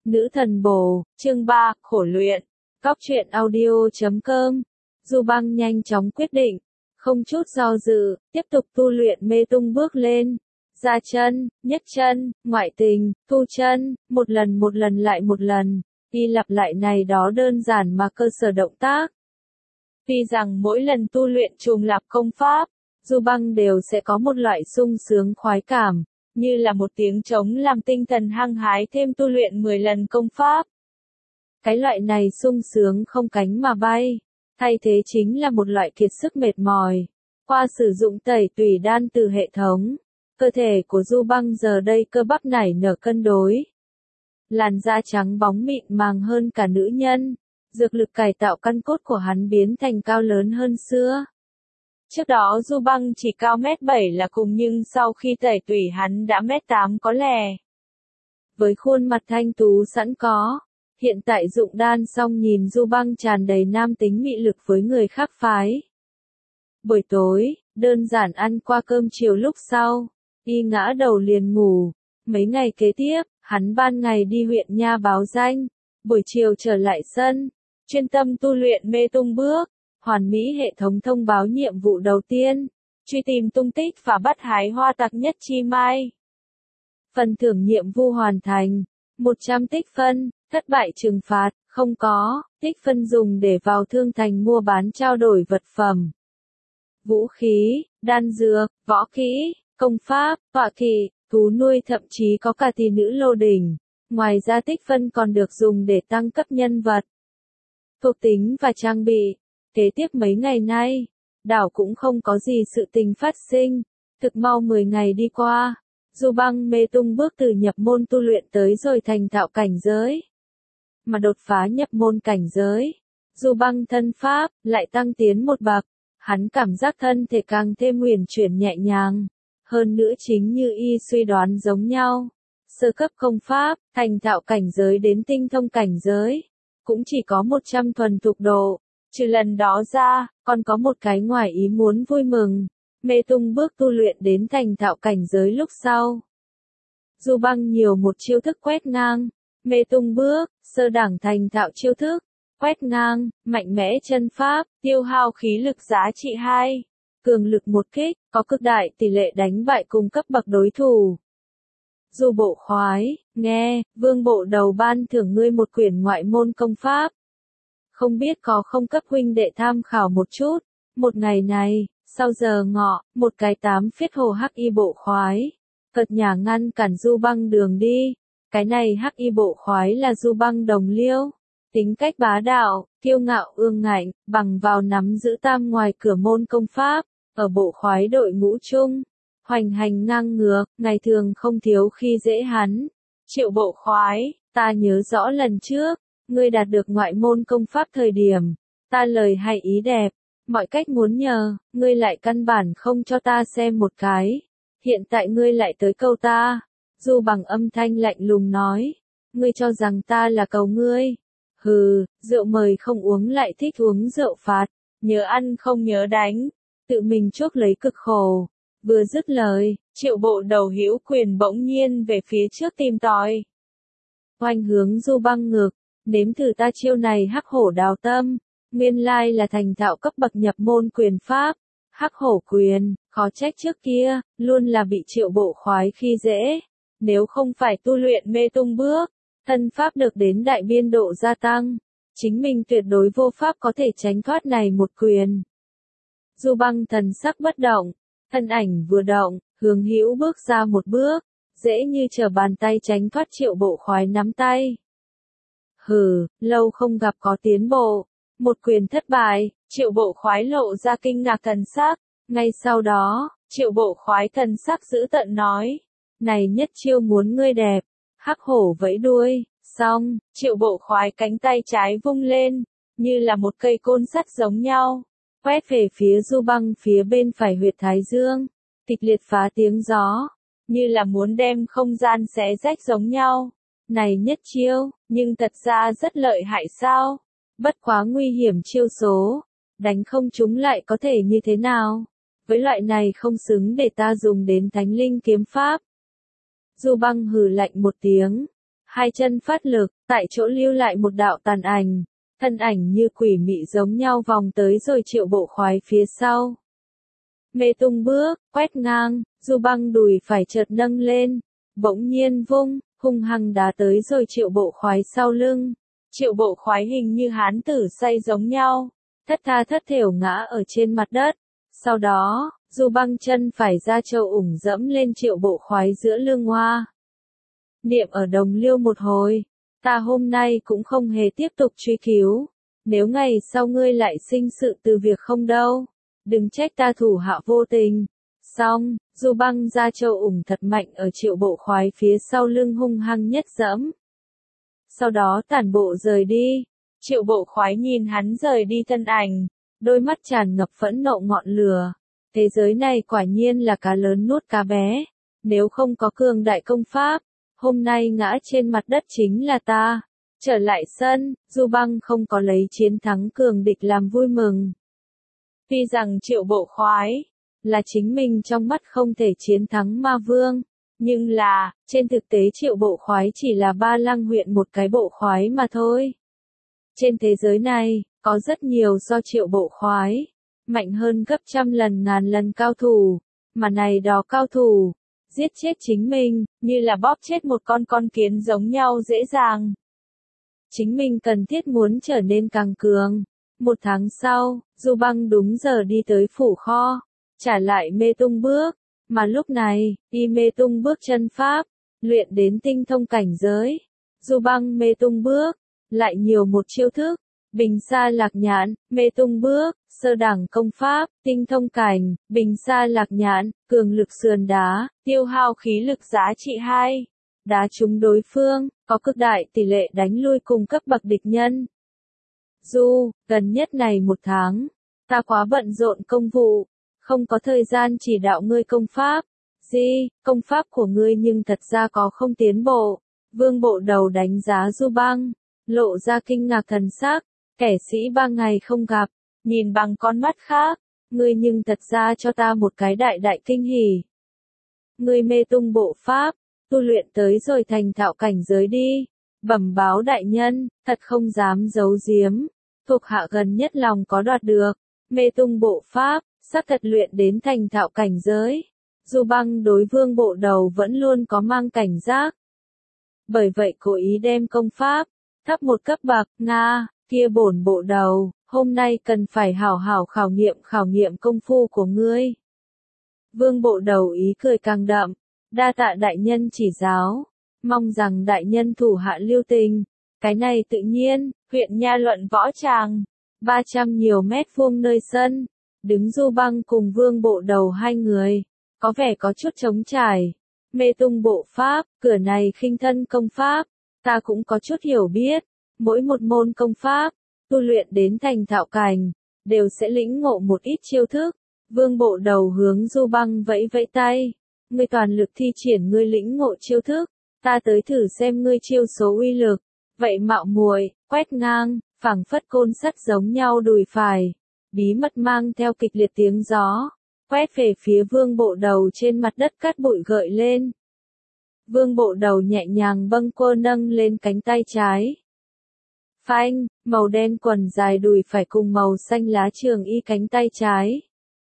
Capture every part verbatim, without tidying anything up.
Nữ thần bồ, chương ba, khổ luyện. Cóc truyện audio chấm com. Du Băng nhanh chóng quyết định, không chút do dự, tiếp tục tu luyện mê tung bước lên. Ra chân, nhấc chân, ngoại tình, thu chân, một lần một lần lại một lần, y lặp lại này đó đơn giản mà cơ sở động tác. Tuy rằng mỗi lần tu luyện trùng lặp công pháp, Du Băng đều sẽ có một loại sung sướng khoái cảm, như là một tiếng trống làm tinh thần hăng hái thêm tu luyện mười lần công pháp. Cái loại này sung sướng không cánh mà bay, thay thế chính là một loại kiệt sức mệt mỏi. Qua sử dụng tẩy tùy đan từ hệ thống, cơ thể của Du Băng giờ đây cơ bắp nảy nở cân đối. Làn da trắng bóng mịn màng hơn cả nữ nhân, dược lực cải tạo căn cốt của hắn biến thành cao lớn hơn xưa. Trước đó Du Băng chỉ cao mét bảy là cùng nhưng sau khi tẩy tủy hắn đã mét tám có lẻ. Với khuôn mặt thanh tú sẵn có, hiện tại dụng đan xong nhìn Du Băng tràn đầy nam tính mị lực với người khác phái. Buổi tối, đơn giản ăn qua cơm chiều lúc sau, y ngã đầu liền ngủ. Mấy ngày kế tiếp, hắn ban ngày đi huyện nha báo danh, buổi chiều trở lại sân, chuyên tâm tu luyện mê tung bước. Hoàn mỹ hệ thống thông báo nhiệm vụ đầu tiên, truy tìm tung tích và bắt hái hoa tặc nhất chi mai. Phần thưởng nhiệm vụ hoàn thành, một trăm tích phân, thất bại trừng phạt, không có, tích phân dùng để vào thương thành mua bán trao đổi vật phẩm. Vũ khí, đan dược, võ kỹ, công pháp, họa kỵ, thú nuôi thậm chí có cả tỷ nữ lô đỉnh. Ngoài ra tích phân còn được dùng để tăng cấp nhân vật, thuộc tính và trang bị. Kế tiếp mấy ngày nay, đảo cũng không có gì sự tình phát sinh, thực mau mười ngày đi qua, Du Băng mê tung bước từ nhập môn tu luyện tới rồi thành thạo cảnh giới. Mà đột phá nhập môn cảnh giới, Du Băng thân pháp lại tăng tiến một bậc, hắn cảm giác thân thể càng thêm huyền chuyển nhẹ nhàng, hơn nữa chính như y suy đoán giống nhau, sơ cấp công pháp, thành thạo cảnh giới đến tinh thông cảnh giới, cũng chỉ có một trăm thuần thục độ. Trừ lần đó ra, còn có một cái ngoài ý muốn vui mừng, mê tung bước tu luyện đến thành thạo cảnh giới lúc sau. Du Băng nhiều một chiêu thức quét ngang, mê tung bước, sơ đẳng thành thạo chiêu thức, quét ngang, mạnh mẽ chân pháp, tiêu hao khí lực giá trị hai, cường lực một kích, có cực đại tỷ lệ đánh bại cùng cấp bậc đối thủ. Du bộ khoái, nghe, vương bộ đầu ban thưởng ngươi một quyển ngoại môn công pháp. Không biết có không cấp huynh đệ tham khảo một chút. Một ngày này, sau giờ ngọ, một cái tám phiết hồ hắc y bộ khoái, cợt nhả ngăn cản Du Băng đường đi. Cái này hắc y bộ khoái là Du Băng đồng liêu, tính cách bá đạo, kiêu ngạo ương ngạnh, bằng vào nắm giữ tam ngoài cửa môn công pháp, ở bộ khoái đội ngũ chung, hoành hành ngang ngược, ngày thường không thiếu khi dễ hắn. Triệu bộ khoái, ta nhớ rõ lần trước, ngươi đạt được ngoại môn công pháp thời điểm, ta lời hay ý đẹp, mọi cách muốn nhờ, ngươi lại căn bản không cho ta xem một cái. Hiện tại ngươi lại tới câu ta. Du Bằng âm thanh lạnh lùng nói, ngươi cho rằng ta là cầu ngươi. Hừ, rượu mời không uống lại thích uống rượu phạt, nhớ ăn không nhớ đánh, tự mình chuốc lấy cực khổ. Vừa dứt lời, Triệu bộ đầu hữu quyền bỗng nhiên về phía trước tìm tòi. Oanh hướng Du Băng ngược. Nếm thử ta chiêu này hắc hổ đào tâm, nguyên lai là thành thạo cấp bậc nhập môn quyền pháp, hắc hổ quyền, khó trách trước kia, luôn là bị Triệu bộ khoái khi dễ, nếu không phải tu luyện mê tung bước, thân pháp được đến đại biên độ gia tăng, chính mình tuyệt đối vô pháp có thể tránh thoát này một quyền. Du Băng thần sắc bất động, thân ảnh vừa động, hướng hữu bước ra một bước, dễ như trở bàn tay tránh thoát Triệu bộ khoái nắm tay. Hừ, lâu không gặp có tiến bộ. Một quyền thất bại, Triệu bộ khoái lộ ra kinh ngạc thần sắc. Ngay sau đó, Triệu bộ khoái thần sắc dữ tợn nói. Này nhất chiêu muốn ngươi đẹp. Hắc hổ vẫy đuôi. Xong, Triệu bộ khoái cánh tay trái vung lên, như là một cây côn sắt giống nhau. Quét về phía Du Băng phía bên phải huyệt thái dương. Kịch liệt phá tiếng gió, như là muốn đem không gian xé rách giống nhau. Này nhất chiêu, nhưng thật ra rất lợi hại sao? Bất quá nguy hiểm chiêu số, đánh không trúng lại có thể như thế nào? Với loại này không xứng để ta dùng đến thánh linh kiếm pháp. Du Băng hừ lạnh một tiếng, hai chân phát lực, tại chỗ lưu lại một đạo tàn ảnh, thân ảnh như quỷ mị giống nhau vòng tới rồi Triệu Bộ Khoái phía sau. Mê tung bước, quét ngang, Du Băng đùi phải chợt nâng lên, bỗng nhiên vung, hung hăng đá tới rồi Triệu Bộ Khoái sau lưng. Triệu Bộ Khoái hình như hán tử say giống nhau, thất tha thất thểu ngã ở trên mặt đất. Sau đó, Du Băng chân phải ra châu ủng dẫm lên Triệu Bộ Khoái giữa lưng hoa. Niệm ở đồng liêu một hồi, ta hôm nay cũng không hề tiếp tục truy cứu, nếu ngày sau ngươi lại sinh sự từ việc không đâu, đừng trách ta thủ hạ vô tình. Xong, Du Băng ra châu ủng thật mạnh ở Triệu Bộ Khoái phía sau lưng hung hăng nhất dẫm. Sau đó tản bộ rời đi. Triệu Bộ Khoái nhìn hắn rời đi thân ảnh, đôi mắt tràn ngập phẫn nộ ngọn lửa. Thế giới này quả nhiên là cá lớn nuốt cá bé, nếu không có cường đại công pháp, hôm nay ngã trên mặt đất chính là ta. Trở lại sân, Du Băng không có lấy chiến thắng cường địch làm vui mừng. Tuy rằng Triệu Bộ Khoái là chính mình trong mắt không thể chiến thắng ma vương, nhưng là, trên thực tế Triệu Bộ Khoái chỉ là Ba Lăng huyện một cái bộ khoái mà thôi. Trên thế giới này, có rất nhiều do Triệu Bộ Khoái mạnh hơn gấp trăm lần ngàn lần cao thủ, mà này đó cao thủ giết chết chính mình, như là bóp chết một con con kiến giống nhau dễ dàng. Chính mình cần thiết muốn trở nên càng cường. Một tháng sau, Du Băng đúng giờ đi tới phủ kho, trả lại mê tung bước, mà lúc này, y mê tung bước chân pháp, luyện đến tinh thông cảnh giới. Du Băng mê tung bước, lại nhiều một chiêu thức, bình sa lạc nhãn, mê tung bước, sơ đẳng công pháp, tinh thông cảnh, bình sa lạc nhãn, cường lực sườn đá, tiêu hao khí lực giá trị hai. Đá trúng đối phương, có cực đại tỷ lệ đánh lui cùng cấp bậc địch nhân. Du, gần nhất này một tháng, ta quá bận rộn công vụ, không có thời gian chỉ đạo ngươi công pháp. Gì, công pháp của ngươi nhưng thật ra có không tiến bộ. Vương Bộ Đầu đánh giá Du Băng, lộ ra kinh ngạc thần sắc, kẻ sĩ ba ngày không gặp, nhìn bằng con mắt khác, ngươi nhưng thật ra cho ta một cái đại đại kinh hỉ. Ngươi mê tung bộ pháp, tu luyện tới rồi thành thạo cảnh giới đi, bẩm báo đại nhân, thật không dám giấu giếm, thuộc hạ gần nhất lòng có đoạt được, mê tung bộ pháp, xác thật luyện đến thành thạo cảnh giới. Du Băng đối Vương Bộ Đầu vẫn luôn có mang cảnh giác. Bởi vậy cố ý đem công pháp thấp một cấp bậc. Nga, kia bổn bộ đầu, hôm nay cần phải hảo hảo khảo nghiệm khảo nghiệm công phu của ngươi. Vương Bộ Đầu ý cười càng đậm, đa tạ đại nhân chỉ giáo, mong rằng đại nhân thủ hạ lưu tình. Cái này tự nhiên, huyện Nha Luận võ tràng, ba trăm nhiều mét vuông nơi sân, đứng Du Băng cùng Vương Bộ Đầu hai người, có vẻ có chút trống trải. Mê tung bộ pháp, cửa này khinh thân công pháp, ta cũng có chút hiểu biết, mỗi một môn công pháp, tu luyện đến thành thạo cảnh, đều sẽ lĩnh ngộ một ít chiêu thức. Vương Bộ Đầu hướng Du Băng vẫy vẫy tay, ngươi toàn lực thi triển ngươi lĩnh ngộ chiêu thức, ta tới thử xem ngươi chiêu số uy lực. Vậy mạo muội, quét ngang, phảng phất côn sắt giống nhau đùi phải, bí mật mang theo kịch liệt tiếng gió, quét về phía Vương Bộ Đầu trên mặt đất cát bụi gợi lên. Vương Bộ Đầu nhẹ nhàng bâng quơ nâng lên cánh tay trái. Phanh, màu đen quần dài đùi phải cùng màu xanh lá trường y cánh tay trái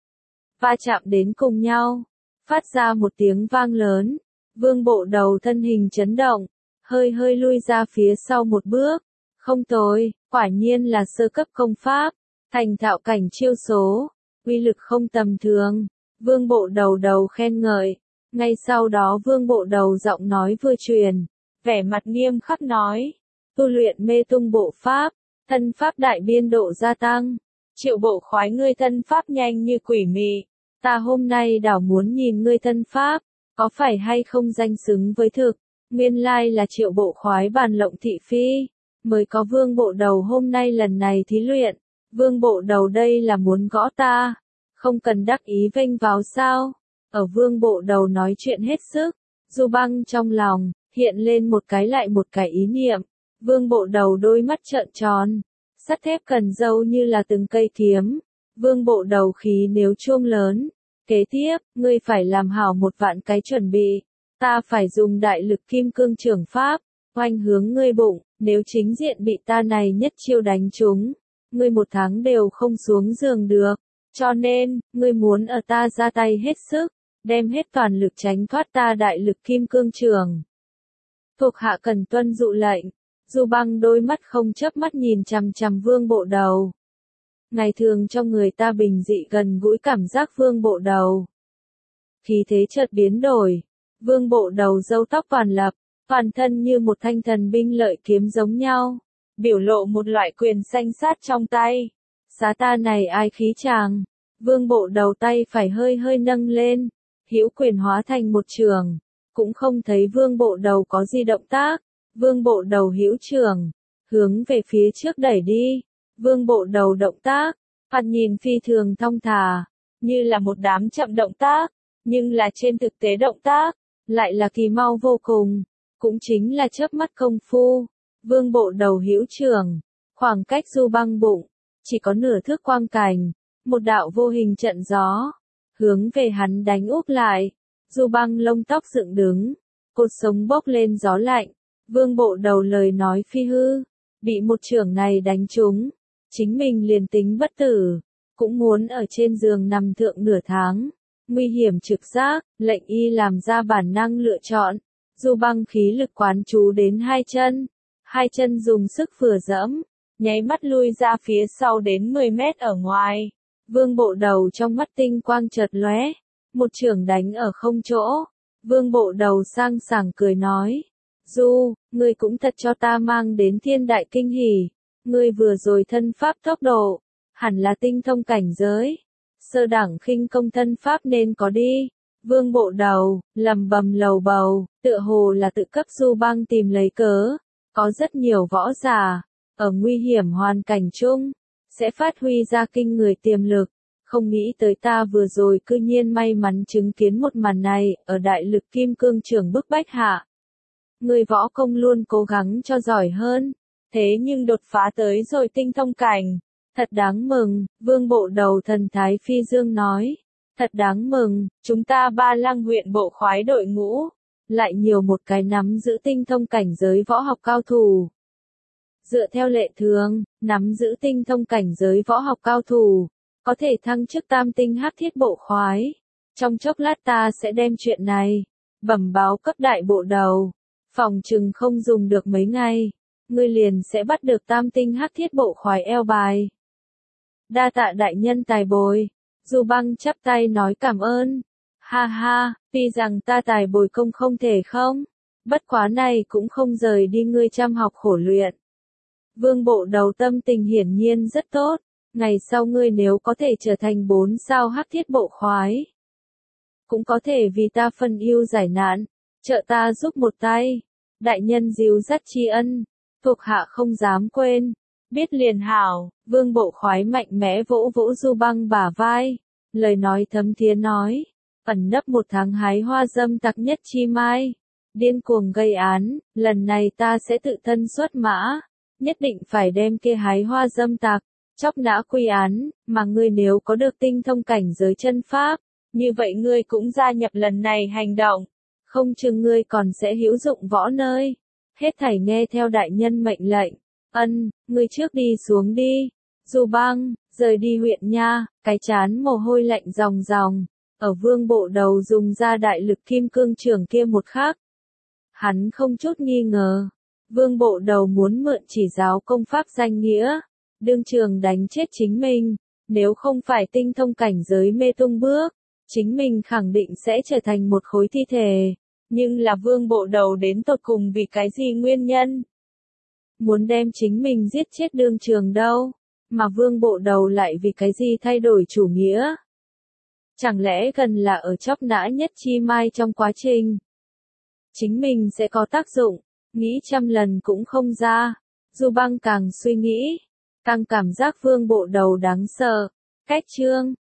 va chạm đến cùng nhau, phát ra một tiếng vang lớn. Vương Bộ Đầu thân hình chấn động, hơi hơi lui ra phía sau một bước. Không tồi, quả nhiên là sơ cấp công pháp, thành thạo cảnh chiêu số, uy lực không tầm thường. Vương Bộ Đầu đầu khen ngợi. Ngay sau đó Vương Bộ Đầu giọng nói vừa truyền, vẻ mặt nghiêm khắc nói, tu luyện mê tung bộ pháp, thân pháp đại biên độ gia tăng. Triệu Bộ Khoái ngươi thân pháp nhanh như quỷ mị, ta hôm nay đảo muốn nhìn ngươi thân pháp, có phải hay không danh xứng với thực. Nguyên lai là Triệu Bộ Khoái bàn lộng thị phi, mới có Vương Bộ Đầu hôm nay lần này thí luyện. Vương Bộ Đầu đây là muốn gõ ta, không cần đắc ý vênh vào sao. Ở Vương Bộ Đầu nói chuyện hết sức, Du Băng trong lòng hiện lên một cái lại một cái ý niệm. Vương Bộ Đầu đôi mắt trợn tròn, sắt thép cần dâu như là từng cây kiếm. Vương Bộ Đầu khí nếu chuông lớn, kế tiếp, ngươi phải làm hảo một vạn cái chuẩn bị, ta phải dùng đại lực kim cương trưởng pháp, oanh hướng ngươi bụng, nếu chính diện bị ta này nhất chiêu đánh trúng, ngươi một tháng đều không xuống giường được, cho nên, ngươi muốn ở ta ra tay hết sức, đem hết toàn lực tránh thoát ta đại lực kim cương trường. Thuộc hạ cần tuân dụ lệnh. Du Băng đôi mắt không chớp mắt nhìn chằm chằm Vương Bộ Đầu. Ngày thường cho người ta bình dị gần gũi cảm giác Vương Bộ Đầu. Khí thế chợt biến đổi, Vương Bộ Đầu râu tóc toàn lập, toàn thân như một thanh thần binh lợi kiếm giống nhau, biểu lộ một loại quyền sanh sát trong tay. Xá ta này ai khí chàng. Vương Bộ Đầu tay phải hơi hơi nâng lên, hữu quyền hóa thành một trường, cũng không thấy Vương Bộ Đầu có gì động tác. Vương Bộ Đầu hữu trường, hướng về phía trước đẩy đi. Vương Bộ Đầu động tác, thoạt nhìn phi thường thong thả, như là một đám chậm động tác, nhưng là trên thực tế động tác, lại là kỳ mau vô cùng, cũng chính là chớp mắt công phu. Vương Bộ Đầu hữu trường, khoảng cách Du Băng bụng, chỉ có nửa thước quang cảnh, một đạo vô hình trận gió, hướng về hắn đánh úp lại. Du Băng lông tóc dựng đứng, cột sống bốc lên gió lạnh. Vương Bộ Đầu lời nói phi hư, bị một chưởng này đánh trúng, chính mình liền tính bất tử, cũng muốn ở trên giường nằm thượng nửa tháng. Nguy hiểm trực giác, lệnh y làm ra bản năng lựa chọn. Du Băng khí lực quán chú đến hai chân, hai chân dùng sức vừa dẫm, nháy mắt lui ra phía sau đến mười mét ở ngoài. Vương Bộ Đầu trong mắt tinh quang chợt lóe, một chưởng đánh ở không chỗ. Vương Bộ Đầu sang sảng cười nói: Du, ngươi cũng thật cho ta mang đến thiên đại kinh hỉ. Ngươi vừa rồi thân pháp tốc độ, hẳn là tinh thông cảnh giới. Sơ đẳng khinh công thân pháp nên có đi. Vương Bộ Đầu lầm bầm lầu bầu, tựa hồ là tự cấp Du Băng tìm lấy cớ. Có rất nhiều võ giả, ở nguy hiểm hoàn cảnh chung, sẽ phát huy ra kinh người tiềm lực. Không nghĩ tới ta vừa rồi cư nhiên may mắn chứng kiến một màn này, ở đại lực kim cương trường bức bách hạ. Người võ công luôn cố gắng cho giỏi hơn, thế nhưng đột phá tới rồi tinh thông cảnh. Thật đáng mừng, Vương Bộ Đầu thần thái phi dương nói. Thật đáng mừng, chúng ta Ba Lăng huyện bộ khoái đội ngũ, lại nhiều một cái nắm giữ tinh thông cảnh giới võ học cao thủ. Dựa theo lệ thường, nắm giữ tinh thông cảnh giới võ học cao thủ, có thể thăng chức tam tinh hắc thiết bộ khoái. Trong chốc lát ta sẽ đem chuyện này bẩm báo cấp đại bộ đầu, phòng chừng không dùng được mấy ngày, ngươi liền sẽ bắt được tam tinh hắc thiết bộ khoái eo bài. Đa tạ đại nhân tài bồi. Du Băng chắp tay nói cảm ơn. Ha ha, tuy rằng ta tài bồi công không thể không, bất quá này cũng không rời đi ngươi chăm học khổ luyện. Vương Bộ Đầu tâm tình hiển nhiên rất tốt, ngày sau ngươi nếu có thể trở thành bốn sao hắc thiết bộ khoái, cũng có thể vì ta phân ưu giải nạn, trợ ta giúp một tay. Đại nhân dìu dắt tri ân, thuộc hạ không dám quên. Biết liền hảo. Vương Bộ Khoái mạnh mẽ vỗ vỗ Du Băng bả vai, lời nói thấm thía nói, ẩn nấp một tháng hái hoa dâm tặc nhất chi mai, điên cuồng gây án, lần này ta sẽ tự thân xuất mã, nhất định phải đem kia hái hoa dâm tặc chóc nã quy án. Mà ngươi nếu có được tinh thông cảnh giới chân pháp, như vậy ngươi cũng gia nhập lần này hành động, không chừng ngươi còn sẽ hữu dụng võ nơi. Hết thảy nghe theo đại nhân mệnh lệnh. Ân, ngươi trước đi xuống đi. Du Băng rời đi huyện nha, cái chán mồ hôi lạnh ròng ròng. Ở Vương Bộ Đầu dùng ra đại lực kim cương trường kia một khắc, hắn không chút nghi ngờ, Vương Bộ Đầu muốn mượn chỉ giáo công pháp danh nghĩa, đương trường đánh chết chính mình. Nếu không phải tinh thông cảnh giới mê tung bước, chính mình khẳng định sẽ trở thành một khối thi thể. Nhưng là Vương Bộ Đầu đến tột cùng vì cái gì nguyên nhân muốn đem chính mình giết chết đương trường đâu, mà Vương Bộ Đầu lại vì cái gì thay đổi chủ nghĩa? Chẳng lẽ gần là ở chóc nã nhất chi mai trong quá trình, chính mình sẽ có tác dụng, nghĩ trăm lần cũng không ra. Du Băng càng suy nghĩ, càng cảm giác Vương Bộ Đầu đáng sợ. Cách chương